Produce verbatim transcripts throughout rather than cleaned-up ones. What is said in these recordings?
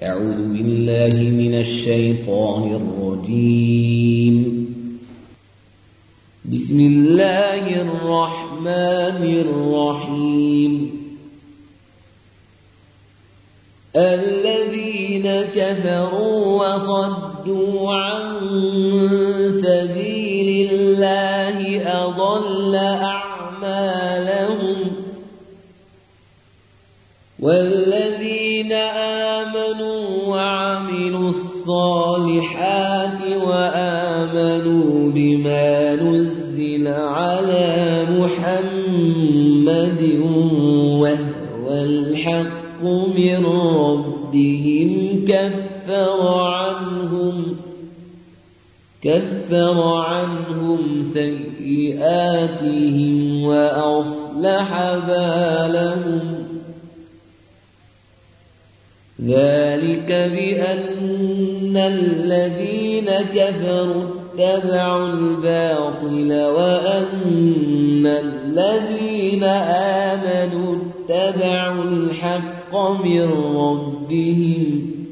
أعوذ بالله من الشيطان الرجيم. بسم الله الرحمن الرحيم. الذين كفروا وصدوا عن سبيل الله أضل أعمالهم، والذين آمنوا وعملوا الصالحات وآمنوا بما نزل على محمد وهو الحق من ربهم كفر عنهم كفر عنهم سيئاتهم وأصلح بالهم. ذلك بأن الذين كفروا اتبعوا الباطل وأن الذين آمنوا اتبعوا الحق من ربهم.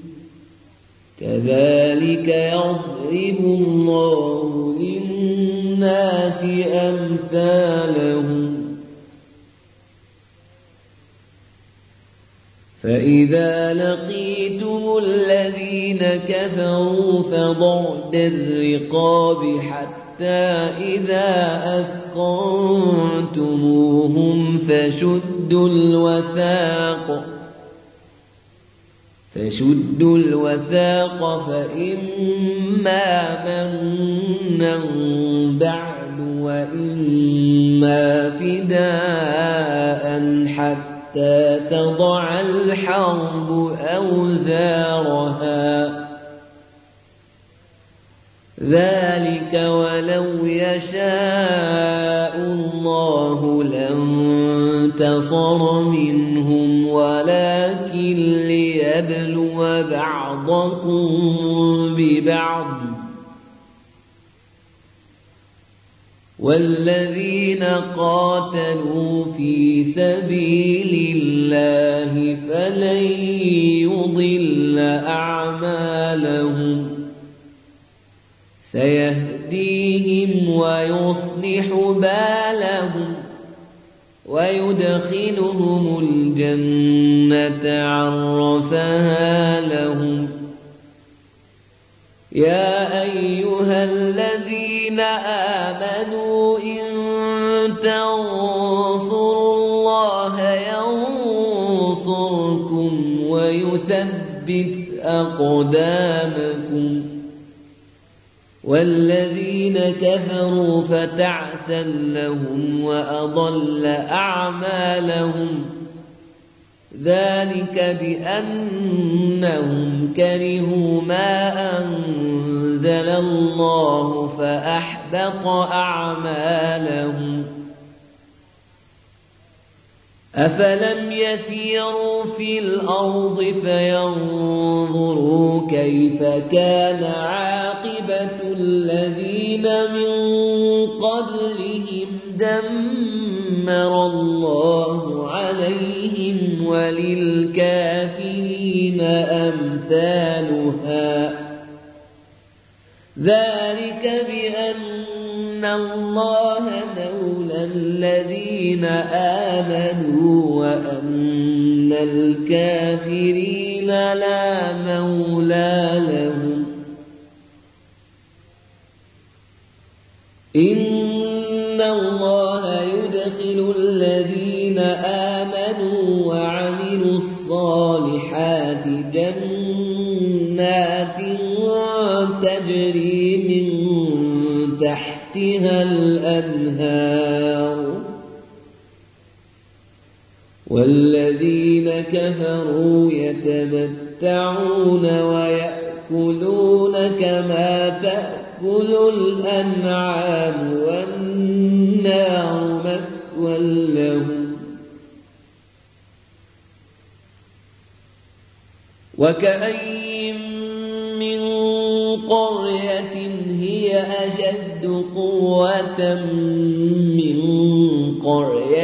كذلك يضرب الله للناس أمثالهم. فإذا لقيتم الذين كفروا فضرب الرقاب حتى إذا أثخنتموهم فشدوا الوثاق فشدوا الوثاق فإما منا بعد وإما فداء حتى تضع الحرب أوزارها. ذلك ولو يشاء الله لانتصر منهم ولكن ليبلو بعضكم ببعض. والذين قاتلوا في سبيل الله فلن يضل أعمالهم سيهديهم ويصلح بالهم ويدخلهم الجنة عرفها لهم. يا أيها الذين آمنوا إن تنصروا الله ينصركم ويثبت أقدامكم. والذين كفروا فتعسا لهم وأضل أعمالهم. ذلك بأنهم كرهوا ما أنزل الله فأحبط أعمالهم. أفلم يسيروا في الأرض فينظروا كيف كان عاقبة الذين من قبلهم دمر الله عليهم وللكافرين أمثالها. ذلك بأن الله مولى الذين آمنوا وأن الكافرين لا مولى لهم. إن الله يدخل الذين آمنوا وعملوا الصالحات جنات تجري من تحتها الأنهار. والذين كفروا يتمتعون ويأكلون كما تأكل الأنعام والنار مثوى لهم. وكأين من قرية هي أشد قوة من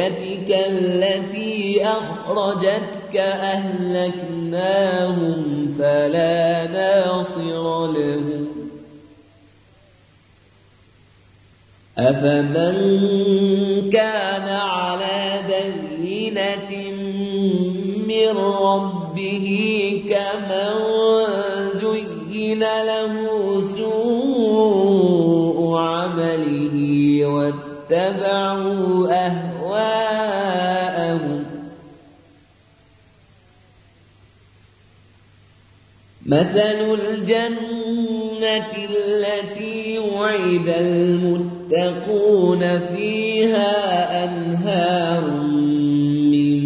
قريتك التي أخرجتك أهلكناهم فلا ناصر له أفمن كان على بينة من ربه كمن زين له سوء عمله واتبعوا أهواءهم مثل الجنة التي وعد المتقون فيها أنهار من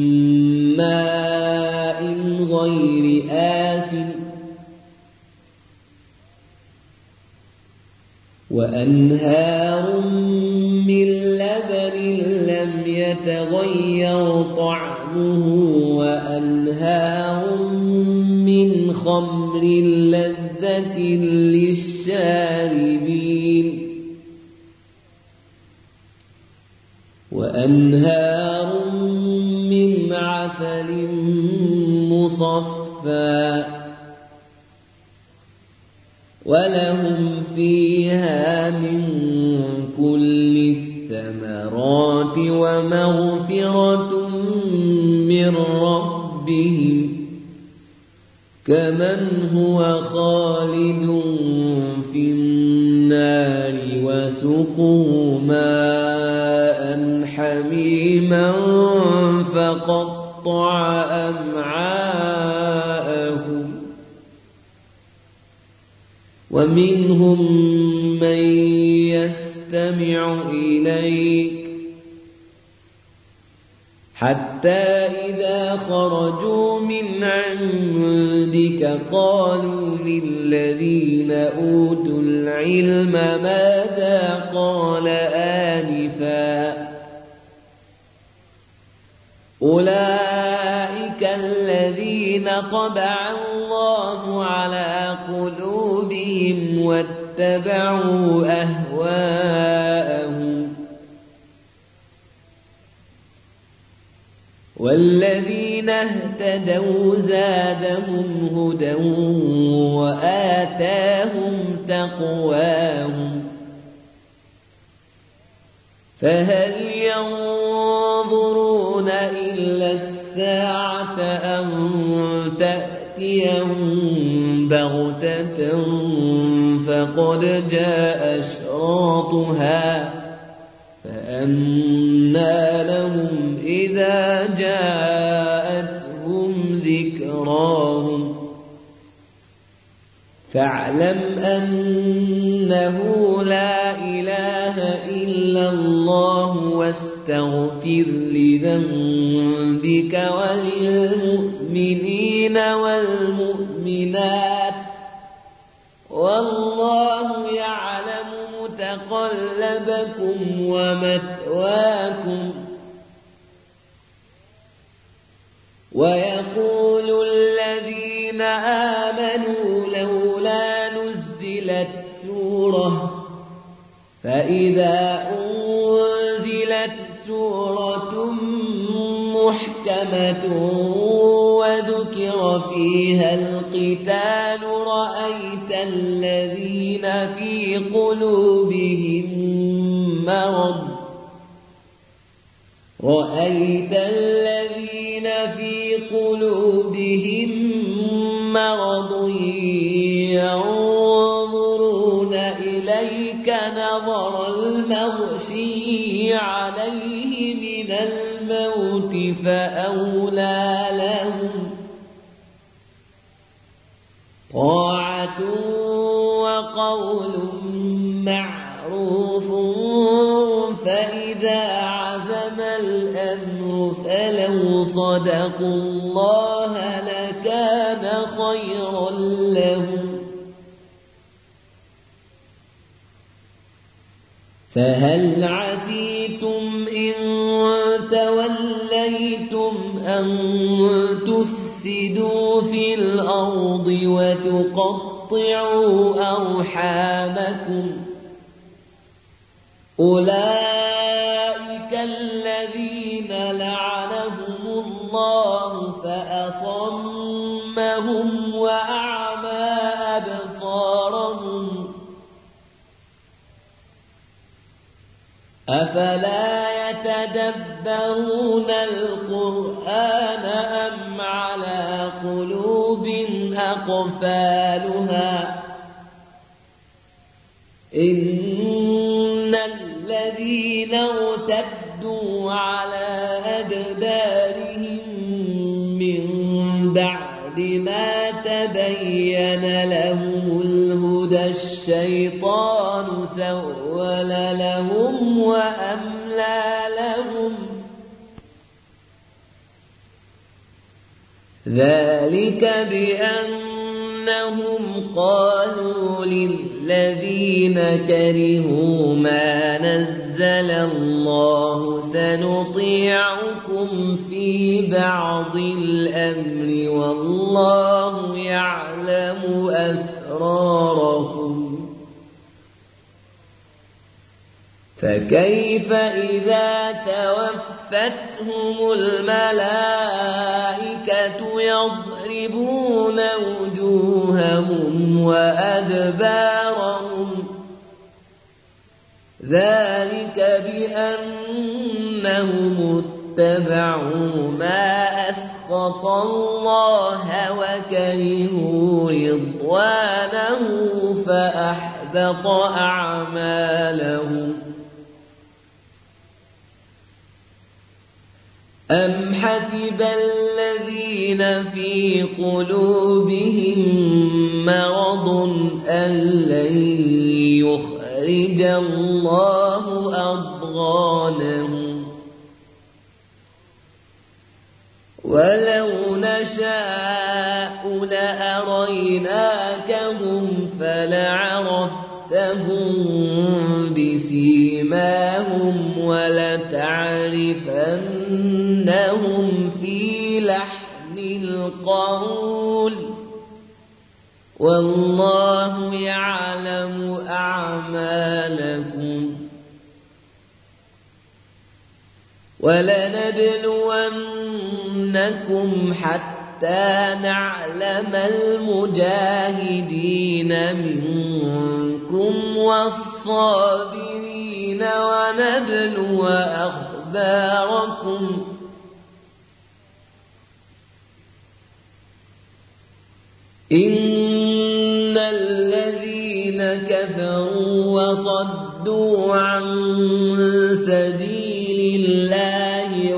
ماء غير آسن وأنهار من لبن لم يتغير طعمه وأنهار من خمر لذة للشاربين وأنهار من عسل مصفى ولهم فيها من كل الثمرات ومغفرة من ربهم كمن هو خالد في النار وسقوا ماء حميما فقطع أمعاءهم ومنهم من يستمع إليك حتى إذا خرجوا من عندك قالوا للذين أوتوا العلم ماذا قال آنفا أولئك الذين طبع الله على قلوبهم واتبعوا أهواءهم والذين اهتدوا زادهم هدى وآتاهم تقواهم فهل ينظرون إلا الساعة أن تأتيهم بغتة فقد جاء أشراطها فأنى لهم إذا جاءتهم ذكراهم فاعلم أنه لا إله إلا الله واستغفر لذنبك وللمؤمنين والمؤمنات والله يعلم متقلبكم ومثواكم ويقول الذين آمنوا لولا نزلت سورة فإذا أنزلت سورة محكمة وذكر فيها القتال رأيت الذين في قلوبهم مرض رأيت الذين في قلوبهم مرض ينظرون إليك نظر المغشي عليه من الموت فأولى لهم طاعة وقول معروف فإذا عزم الأمر فلو صدقوا الله لكان خيرا لهم فهل عسيتم إن توليتم أن تفسدوا في الأرض وتقطعوا أرحامكم أولئك الذين لعنهم الله فأصمهم وأعلمهم أفلا يتدبرون القرآن أم على قلوب أقفالها إن الذين ارتدوا على أدبارهم من بعد ما تبين لهم الهدى الشيطان سول لهم وأملى لهم ذلك بأنهم قالوا للذين كرهوا ما نزل الله سنطيعكم في بعض الأمر والله يعلم أسرارهم فكيف إذا توفتهم الملائكة يضربون وجوههم وأدبارهم ذلك بأنهم اتبعوا ما أسخط الله وكرهوا رضوانه فأحبط أعمالهم أم حسب الذين في قلوبهم مرض أن لن يخرج الله أضغانهم ولو نشاء لأريناكهم فلعرفتهم بسيماهم ولتعرفنهم في لحن القول والله يعلم أعمالكم ولنبلونكم حتى نعلم المجاهدين منكم والصابرين ونبلو أخباركم إن الذين كفروا وصدوا عن سبيل الله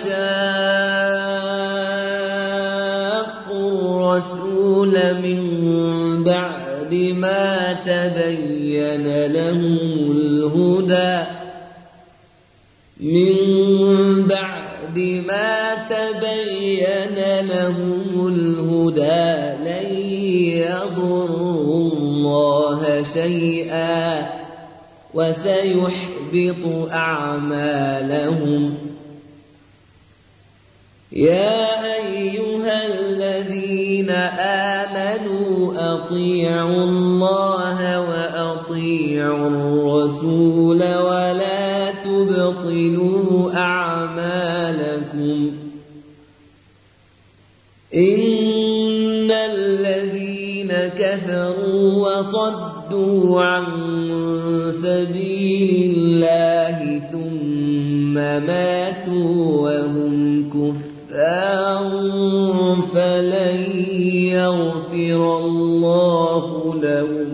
وشاقوا الرسول من بعد ما تبين لهم الهدى من بعد ما تبين لهم الهدى لن يضروا الله شيئا وسيحبط أعمالهم يا أيها الذين آمنوا أطيعوا الله وأطيعوا الرسول ولا تبطلوا أعمالكم إن الذين كفروا وصدوا عن سبيل الله ثم ماتوا وهم كفار فلن يغفر الله لهم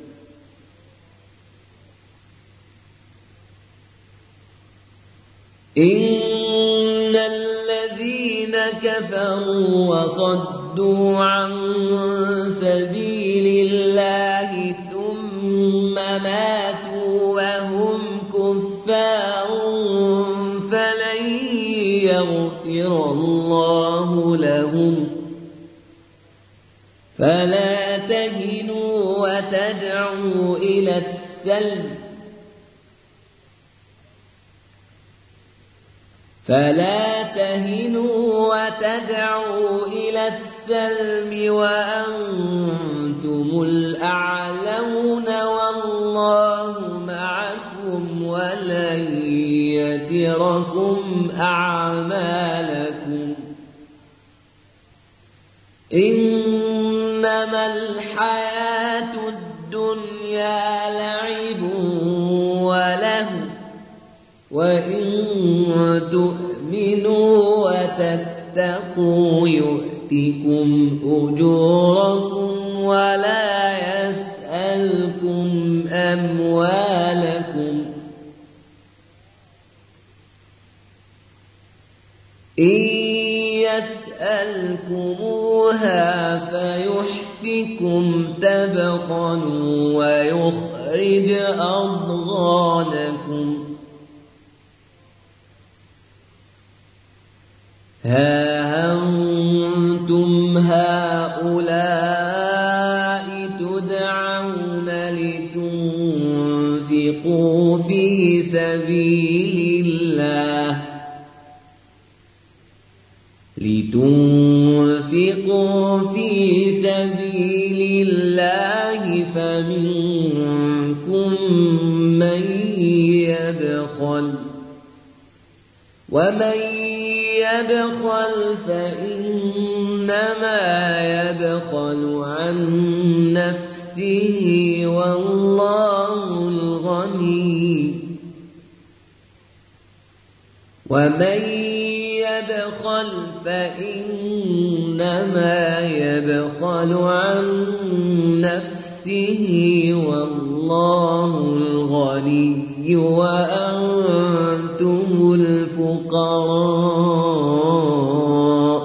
إن الذين كفروا وصدوا عن سبيل الله ثم ماتوا وهم كفار فلن يغفر الله لهم فلا تهنوا وتدعوا إلى السلم فلا تهنوا وتدعوا إلى السلم وأنتم الأعلون والله معكم ولن يتركم أعمالكم إنما الحياة الدنيا لعب وله وإن تؤمنوا وتتقوا يؤتكم أجوركم ولا يسألكم أموالكم إن يسألكموها فيحفكم تبخلوا ويخرج أضغانكم ها أنتم هؤلاء تدعون لتنفقوا في سبيل الله لتنفقوا في سبيل الله فمنكم من يبخل ومن يبخل فإنما يبخل عن نفسه والله الغني ومن يبخل فإنما يبخل عن نفسه والله الغني وأنتم الفقراء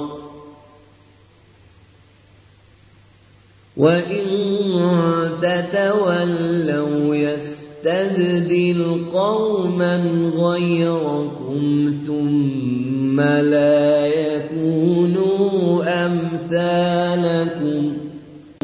وإن تتولوا يستبدل قوما غيركم ثم لا